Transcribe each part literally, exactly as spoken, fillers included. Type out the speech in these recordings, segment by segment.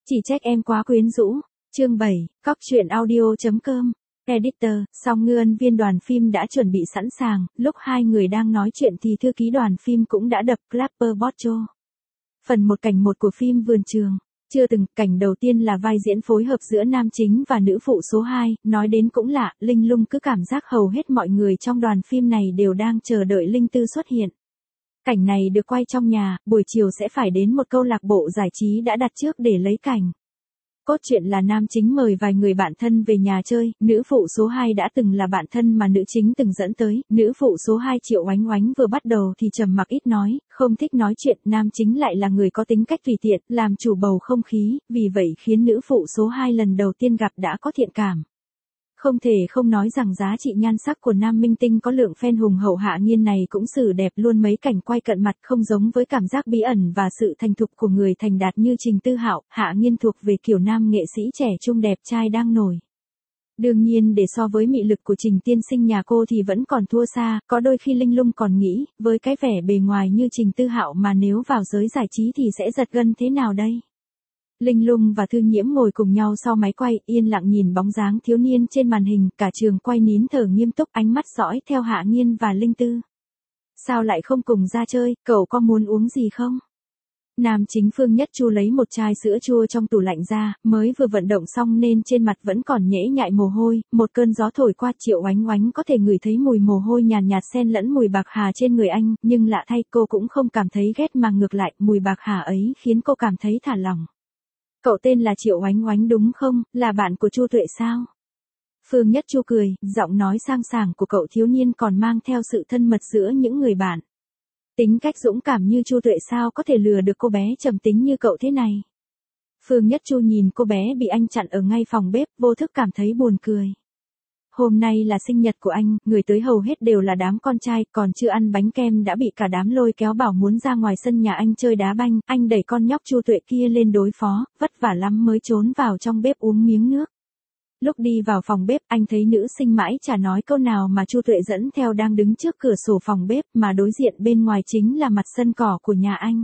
Chỉ trách em quá quyến rũ. Chương bảy, cóc truyện audio chấm com. Editor, song ngư viên đoàn phim đã chuẩn bị sẵn sàng, lúc hai người đang nói chuyện thì thư ký đoàn phim cũng đã đập Clapper Botcho. Phần một cảnh một của phim Vườn Trường. Chưa từng, cảnh đầu tiên là vai diễn phối hợp giữa nam chính và nữ phụ số hai, nói đến cũng lạ, Linh Lung cứ cảm giác hầu hết mọi người trong đoàn phim này đều đang chờ đợi Linh Tư xuất hiện. Cảnh này được quay trong nhà, buổi chiều sẽ phải đến một câu lạc bộ giải trí đã đặt trước để lấy cảnh. Cốt truyện là nam chính mời vài người bạn thân về nhà chơi, nữ phụ số hai đã từng là bạn thân mà nữ chính từng dẫn tới, nữ phụ số hai Triệu Oánh Oánh vừa bắt đầu thì trầm mặc ít nói, không thích nói chuyện, nam chính lại là người có tính cách tùy tiện, làm chủ bầu không khí, vì vậy khiến nữ phụ số hai lần đầu tiên gặp đã có thiện cảm. Không thể không nói rằng giá trị nhan sắc của nam minh tinh có lượng fan hùng hậu Hạ Nghiên này cũng xử đẹp luôn, mấy cảnh quay cận mặt không giống với cảm giác bí ẩn và sự thành thục của người thành đạt như Trình Tư Hạo, Hạ Nghiên thuộc về kiểu nam nghệ sĩ trẻ trung đẹp trai đang nổi. Đương nhiên để so với mị lực của Trình tiên sinh nhà cô thì vẫn còn thua xa, có đôi khi Linh Lung còn nghĩ, với cái vẻ bề ngoài như Trình Tư Hạo mà nếu vào giới giải trí thì sẽ giật gân thế nào đây? Linh Lung và Thư Nhiễm ngồi cùng nhau sau máy quay, yên lặng nhìn bóng dáng thiếu niên trên màn hình, cả trường quay nín thở nghiêm túc, ánh mắt dõi theo Hạ Nghiên và Linh Tư. Sao lại không cùng ra chơi, cậu có muốn uống gì không? Nam chính Phương Nhất Chu lấy một chai sữa chua trong tủ lạnh ra, mới vừa vận động xong nên trên mặt vẫn còn nhễ nhại mồ hôi, một cơn gió thổi qua, Triệu Oánh Oánh có thể ngửi thấy mùi mồ hôi nhàn nhạt xen lẫn mùi bạc hà trên người anh, nhưng lạ thay cô cũng không cảm thấy ghét mà ngược lại, mùi bạc hà ấy khiến cô cảm thấy thả lỏng. Cậu tên là Triệu Oánh Oánh đúng không, là bạn của Chu Tuệ sao? Phương Nhất Chu cười, giọng nói sang sảng của cậu thiếu niên còn mang theo sự thân mật giữa những người bạn. Tính cách dũng cảm như Chu Tuệ sao có thể lừa được cô bé trầm tính như cậu thế này? Phương Nhất Chu nhìn cô bé bị anh chặn ở ngay phòng bếp, vô thức cảm thấy buồn cười. Hôm nay là sinh nhật của anh, người tới hầu hết đều là đám con trai, còn chưa ăn bánh kem đã bị cả đám lôi kéo bảo muốn ra ngoài sân nhà anh chơi đá banh, anh đẩy con nhóc Chu Tuệ kia lên đối phó, vất vả lắm mới trốn vào trong bếp uống miếng nước. Lúc đi vào phòng bếp, anh thấy nữ sinh mãi chả nói câu nào mà Chu Tuệ dẫn theo đang đứng trước cửa sổ phòng bếp, mà đối diện bên ngoài chính là mặt sân cỏ của nhà anh.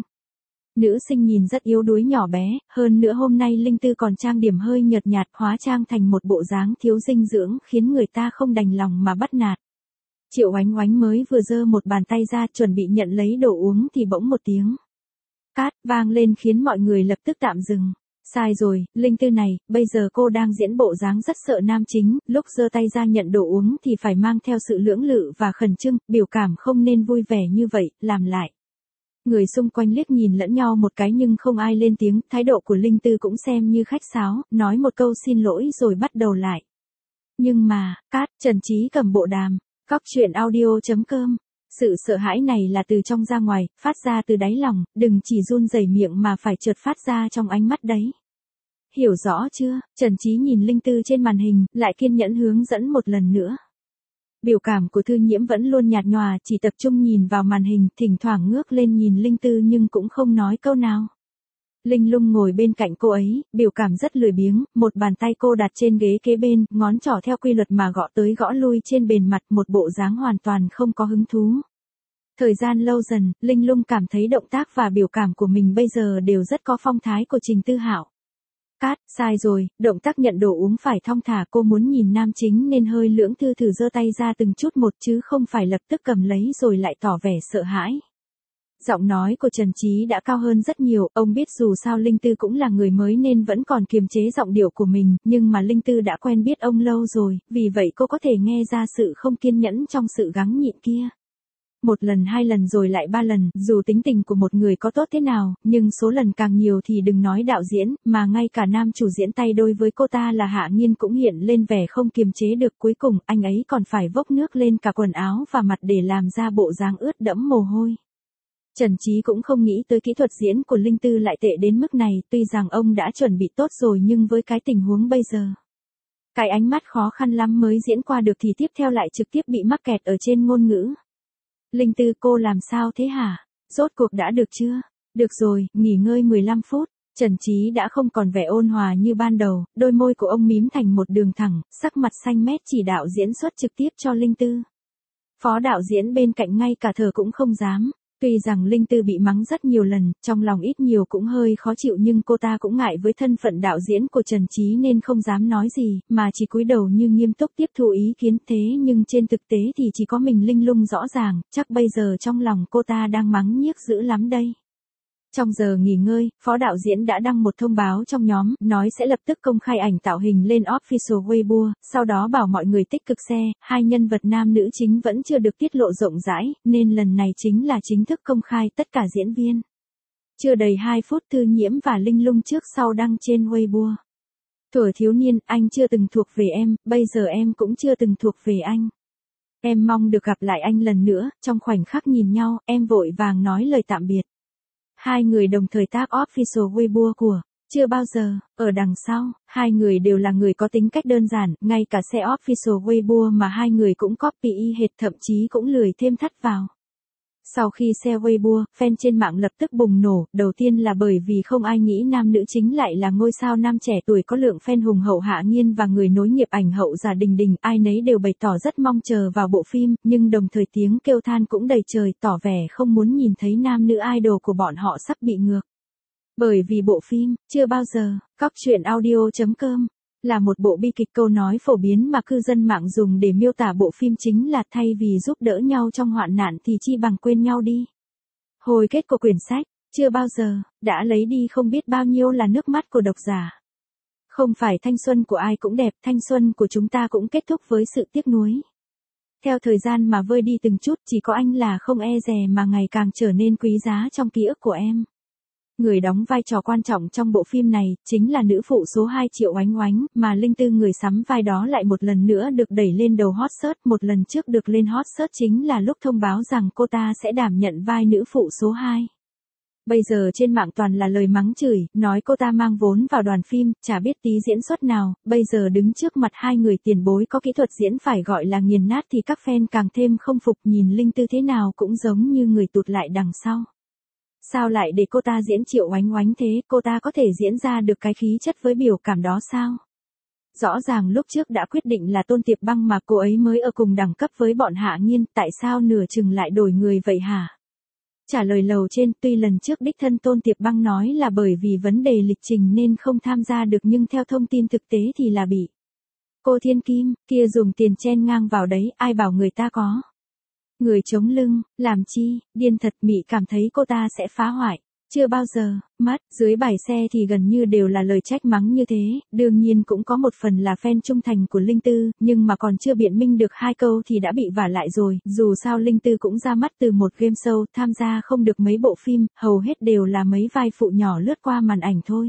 Nữ sinh nhìn rất yếu đuối nhỏ bé, hơn nữa hôm nay Linh Tư còn trang điểm hơi nhợt nhạt, hóa trang thành một bộ dáng thiếu dinh dưỡng khiến người ta không đành lòng mà bắt nạt. Triệu Oánh Oánh mới vừa giơ một bàn tay ra chuẩn bị nhận lấy đồ uống thì bỗng một tiếng cát vang lên khiến mọi người lập tức tạm dừng. Sai rồi, Linh Tư này, bây giờ cô đang diễn bộ dáng rất sợ nam chính, lúc giơ tay ra nhận đồ uống thì phải mang theo sự lưỡng lự và khẩn trương, biểu cảm không nên vui vẻ như vậy, làm lại. Người xung quanh liếc nhìn lẫn nhau một cái nhưng không ai lên tiếng, thái độ của Linh Tư cũng xem như khách sáo, nói một câu xin lỗi rồi bắt đầu lại. Nhưng mà, cát, Trần Trí cầm bộ đàm, cóc truyện audio chấm com. Sự sợ hãi này là từ trong ra ngoài, phát ra từ đáy lòng, đừng chỉ run rẩy miệng mà phải chợt phát ra trong ánh mắt đấy. Hiểu rõ chưa? Trần Trí nhìn Linh Tư trên màn hình, lại kiên nhẫn hướng dẫn một lần nữa. Biểu cảm của Thư Nhiễm vẫn luôn nhạt nhòa, chỉ tập trung nhìn vào màn hình, thỉnh thoảng ngước lên nhìn Linh Tư nhưng cũng không nói câu nào. Linh Lung ngồi bên cạnh cô ấy, biểu cảm rất lười biếng, một bàn tay cô đặt trên ghế kế bên, ngón trỏ theo quy luật mà gõ tới gõ lui trên bề mặt, một bộ dáng hoàn toàn không có hứng thú. Thời gian lâu dần, Linh Lung cảm thấy động tác và biểu cảm của mình bây giờ đều rất có phong thái của Trình Tư Hạo. Cát, sai rồi, động tác nhận đồ uống phải thong thả, cô muốn nhìn nam chính nên hơi lưỡng thư thử giơ tay ra từng chút một chứ không phải lập tức cầm lấy rồi lại tỏ vẻ sợ hãi. Giọng nói của Trần Trí đã cao hơn rất nhiều, ông biết dù sao Linh Tư cũng là người mới nên vẫn còn kiềm chế giọng điệu của mình, nhưng mà Linh Tư đã quen biết ông lâu rồi, vì vậy cô có thể nghe ra sự không kiên nhẫn trong sự gắng nhịn kia. Một lần hai lần rồi lại ba lần, dù tính tình của một người có tốt thế nào, nhưng số lần càng nhiều thì đừng nói đạo diễn, mà ngay cả nam chủ diễn tay đôi với cô ta là Hạ Nghiên cũng hiện lên vẻ không kiềm chế được, cuối cùng anh ấy còn phải vốc nước lên cả quần áo và mặt để làm ra bộ dáng ướt đẫm mồ hôi. Trần Trí cũng không nghĩ tới kỹ thuật diễn của Linh Tư lại tệ đến mức này, tuy rằng ông đã chuẩn bị tốt rồi nhưng với cái tình huống bây giờ, cái ánh mắt khó khăn lắm mới diễn qua được thì tiếp theo lại trực tiếp bị mắc kẹt ở trên ngôn ngữ. Linh Tư, cô làm sao thế hả? Rốt cuộc đã được chưa? Được rồi, nghỉ ngơi mười lăm phút. Trần Trí đã không còn vẻ ôn hòa như ban đầu, đôi môi của ông mím thành một đường thẳng, sắc mặt xanh mét chỉ đạo diễn xuất trực tiếp cho Linh Tư. Phó đạo diễn bên cạnh ngay cả thở cũng không dám. Tuy rằng Linh Tư bị mắng rất nhiều lần, trong lòng ít nhiều cũng hơi khó chịu nhưng cô ta cũng ngại với thân phận đạo diễn của Trần Chí nên không dám nói gì, mà chỉ cúi đầu như nghiêm túc tiếp thu ý kiến. Thế nhưng trên thực tế thì chỉ có mình Linh Lung rõ ràng, chắc bây giờ trong lòng cô ta đang mắng nhiếc dữ lắm đây. Trong giờ nghỉ ngơi, phó đạo diễn đã đăng một thông báo trong nhóm, nói sẽ lập tức công khai ảnh tạo hình lên official Weibo, sau đó bảo mọi người tích cực share. Hai nhân vật nam nữ chính vẫn chưa được tiết lộ rộng rãi, nên lần này chính là chính thức công khai tất cả diễn viên. Chưa đầy hai phút Thư Nhiễm và Linh Lung trước sau đăng trên Weibo. Thuở thiếu niên, anh chưa từng thuộc về em, bây giờ em cũng chưa từng thuộc về anh. Em mong được gặp lại anh lần nữa. Trong khoảnh khắc nhìn nhau, em vội vàng nói lời tạm biệt. Hai người đồng thời tag official Weibo của Chưa Bao Giờ. Ở đằng sau, hai người đều là người có tính cách đơn giản, ngay cả share official Weibo mà hai người cũng copy y hệt, thậm chí cũng lười thêm thắt vào. Sau khi share Weibo, fan trên mạng lập tức bùng nổ, đầu tiên là bởi vì không ai nghĩ nam nữ chính lại là ngôi sao nam trẻ tuổi có lượng fan hùng hậu Hạ Nghiên và người nối nghiệp ảnh hậu Giả Đình Đình, ai nấy đều bày tỏ rất mong chờ vào bộ phim, nhưng đồng thời tiếng kêu than cũng đầy trời, tỏ vẻ không muốn nhìn thấy nam nữ idol của bọn họ sắp bị ngược. Bởi vì bộ phim Chưa Bao Giờ, cóc truyện audio chấm com là một bộ bi kịch. Câu nói phổ biến mà cư dân mạng dùng để miêu tả bộ phim chính là thay vì giúp đỡ nhau trong hoạn nạn thì chi bằng quên nhau đi. Hồi kết của quyển sách Chưa Bao Giờ đã lấy đi không biết bao nhiêu là nước mắt của độc giả. Không phải thanh xuân của ai cũng đẹp, thanh xuân của chúng ta cũng kết thúc với sự tiếc nuối. Theo thời gian mà vơi đi từng chút, chỉ có anh là không e dè mà ngày càng trở nên quý giá trong ký ức của em. Người đóng vai trò quan trọng trong bộ phim này, chính là nữ phụ số hai Triệu Oánh Oánh, mà Linh Tư người sắm vai đó lại một lần nữa được đẩy lên đầu hot search. Một lần trước được lên hot search chính là lúc thông báo rằng cô ta sẽ đảm nhận vai nữ phụ số hai. Bây giờ trên mạng toàn là lời mắng chửi, nói cô ta mang vốn vào đoàn phim, chả biết tí diễn xuất nào, bây giờ đứng trước mặt hai người tiền bối có kỹ thuật diễn phải gọi là nghiền nát thì các fan càng thêm không phục, nhìn Linh Tư thế nào cũng giống như người tụt lại đằng sau. Sao lại để cô ta diễn Triệu Oánh Oánh thế, cô ta có thể diễn ra được cái khí chất với biểu cảm đó sao? Rõ ràng lúc trước đã quyết định là Tôn Tiệp Băng mà cô ấy mới ở cùng đẳng cấp với bọn Hạ Nghiên, tại sao nửa chừng lại đổi người vậy hả? Trả lời lầu trên, tuy lần trước đích thân Tôn Tiệp Băng nói là bởi vì vấn đề lịch trình nên không tham gia được, nhưng theo thông tin thực tế thì là bị cô Thiên Kim kia dùng tiền chen ngang vào đấy, ai bảo người ta có người chống lưng, làm chi, điên thật. Mị cảm thấy cô ta sẽ phá hoại Chưa Bao Giờ, mất. Dưới bài xe thì gần như đều là lời trách mắng như thế, đương nhiên cũng có một phần là fan trung thành của Linh Tư, nhưng mà còn chưa biện minh được hai câu thì đã bị vả lại rồi. Dù sao Linh Tư cũng ra mắt từ một game show, tham gia không được mấy bộ phim, hầu hết đều là mấy vai phụ nhỏ lướt qua màn ảnh thôi.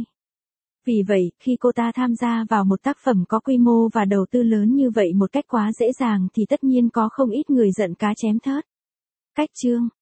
Vì vậy, khi cô ta tham gia vào một tác phẩm có quy mô và đầu tư lớn như vậy một cách quá dễ dàng thì tất nhiên có không ít người giận cá chém thớt. Cách chương